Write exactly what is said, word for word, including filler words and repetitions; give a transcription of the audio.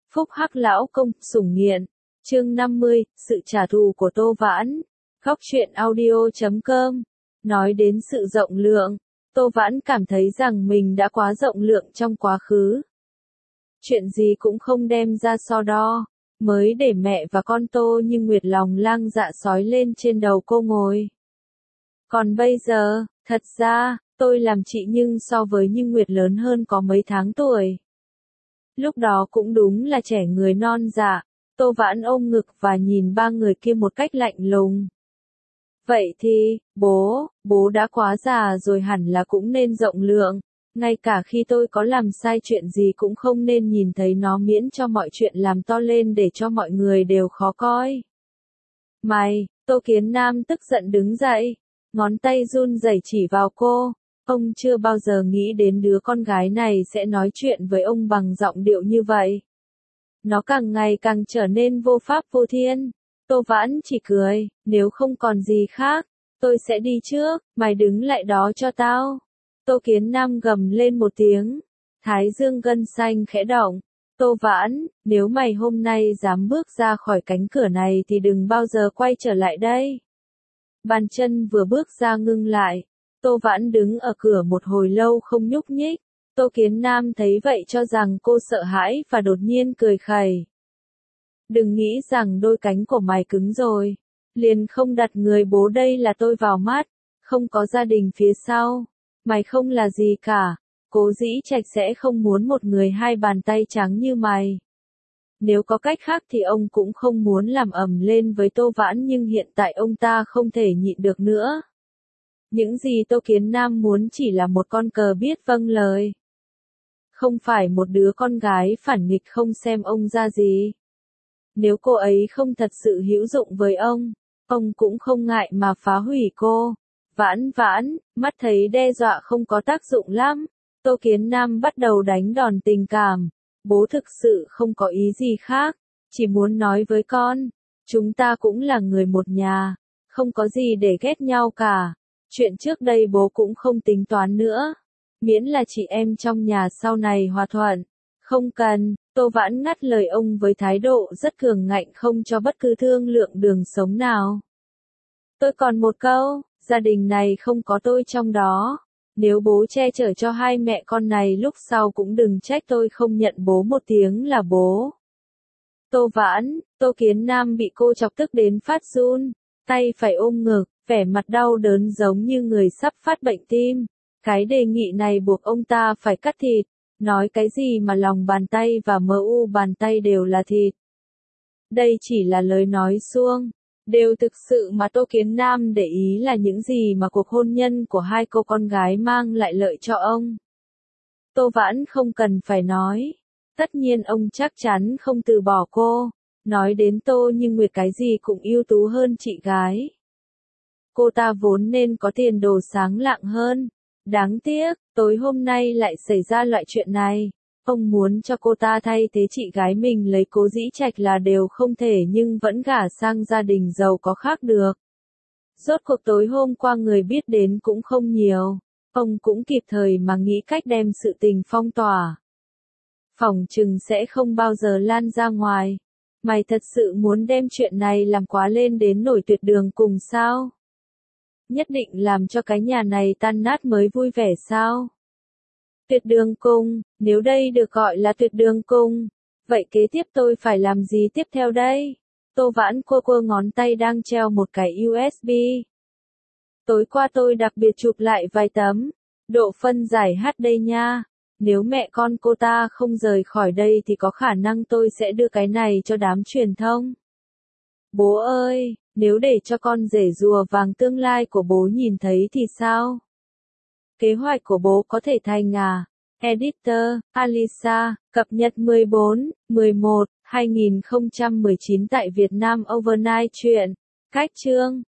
Phúc Hắc lão công, sủng nghiện. Chương năm mươi, sự trả thù của Tô Vãn. Góc truyện audio chấm com. Nói đến sự rộng lượng, Tô Vãn cảm thấy rằng mình đã quá rộng lượng trong quá khứ. Chuyện gì cũng không đem ra so đo, mới để mẹ và con Tô Như Nguyệt lòng lang dạ sói lên trên đầu cô ngồi. Còn bây giờ, thật ra, tôi làm chị nhưng so với Như Nguyệt lớn hơn có mấy tháng tuổi. Lúc đó cũng đúng là trẻ người non dạ, Tô Vãn ôm ngực và nhìn ba người kia một cách lạnh lùng. Vậy thì, bố, bố đã quá già rồi hẳn là cũng nên rộng lượng, ngay cả khi tôi có làm sai chuyện gì cũng không nên nhìn thấy nó miễn cho mọi chuyện làm to lên để cho mọi người đều khó coi. Mày, Tô Kiến Nam tức giận đứng dậy, ngón tay run rẩy chỉ vào cô. Ông chưa bao giờ nghĩ đến đứa con gái này sẽ nói chuyện với ông bằng giọng điệu như vậy. Nó càng ngày càng trở nên vô pháp vô thiên. Tô Vãn chỉ cười, nếu không còn gì khác, tôi sẽ đi trước, mày đứng lại đó cho tao. Tô Kiến Nam gầm lên một tiếng, thái dương gân xanh khẽ động. Tô Vãn, nếu mày hôm nay dám bước ra khỏi cánh cửa này thì đừng bao giờ quay trở lại đây. Bàn chân vừa bước ra ngưng lại. Tô Vãn đứng ở cửa một hồi lâu không nhúc nhích. Tô Kiến Nam thấy vậy cho rằng cô sợ hãi và đột nhiên cười khẩy. Đừng nghĩ rằng đôi cánh của mày cứng rồi. Liền không đặt người bố đây là tôi vào mắt. Không có gia đình phía sau. Mày không là gì cả. Cố Dĩ Trạch sẽ không muốn một người hai bàn tay trắng như mày. Nếu có cách khác thì ông cũng không muốn làm ầm lên với Tô Vãn, nhưng hiện tại ông ta không thể nhịn được nữa. Những gì Tô Kiến Nam muốn chỉ là một con cờ biết vâng lời. Không phải một đứa con gái phản nghịch không xem ông ra gì. Nếu cô ấy không thật sự hữu dụng với ông, ông cũng không ngại mà phá hủy cô. Vãn vãn, mắt thấy đe dọa không có tác dụng lắm. Tô Kiến Nam bắt đầu đánh đòn tình cảm. Bố thực sự không có ý gì khác, chỉ muốn nói với con. Chúng ta cũng là người một nhà, không có gì để ghét nhau cả. Chuyện trước đây bố cũng không tính toán nữa. Miễn là chị em trong nhà sau này hòa thuận. Không cần, Tô Vãn ngắt lời ông với thái độ rất cường ngạnh không cho bất cứ thương lượng đường sống nào. Tôi còn một câu, gia đình này không có tôi trong đó. Nếu bố che chở cho hai mẹ con này lúc sau cũng đừng trách tôi không nhận bố một tiếng là bố. Tô Vãn, Tô Kiến Nam bị cô chọc tức đến phát run, tay phải ôm ngực, vẻ mặt đau đớn giống như người sắp phát bệnh tim. Cái đề nghị này buộc ông ta phải cắt thịt, nói cái gì mà lòng bàn tay và mờ u bàn tay đều là thịt. Đây chỉ là lời nói suông. Điều thực sự mà Tô Kiến Nam để ý là những gì mà cuộc hôn nhân của hai cô con gái mang lại lợi cho ông. Tô Vãn không cần phải nói. Tất nhiên ông chắc chắn không từ bỏ cô. Nói đến Tô Như Nguyệt cái gì cũng ưu tú hơn chị gái. Cô ta vốn nên có tiền đồ sáng lạng hơn. Đáng tiếc, tối hôm nay lại xảy ra loại chuyện này. Ông muốn cho cô ta thay thế chị gái mình lấy Cố Dĩ Trạch là đều không thể, nhưng vẫn gả sang gia đình giàu có khác được. Rốt cuộc tối hôm qua người biết đến cũng không nhiều. Ông cũng kịp thời mà nghĩ cách đem sự tình phong tỏa. Phỏng chừng sẽ không bao giờ lan ra ngoài. Mày thật sự muốn đem chuyện này làm quá lên đến nổi tuyệt đường cùng sao? Nhất định làm cho cái nhà này tan nát mới vui vẻ sao? Tuyệt đường cung, nếu đây được gọi là tuyệt đường cung, vậy kế tiếp tôi phải làm gì tiếp theo đây? Tô Vãn quơ quơ ngón tay đang treo một cái u ét bê. Tối qua tôi đặc biệt chụp lại vài tấm, độ phân giải hát đây nha. Nếu mẹ con cô ta không rời khỏi đây thì có khả năng tôi sẽ đưa cái này cho đám truyền thông. Bố ơi, nếu để cho con rể rùa vàng tương lai của bố nhìn thấy thì sao? Kế hoạch của bố có thể thành à? Editor, Alisa, cập nhật mười bốn, mười một, hai nghìn không trăm mười chín tại Việt Nam Overnight truyện. Cách chương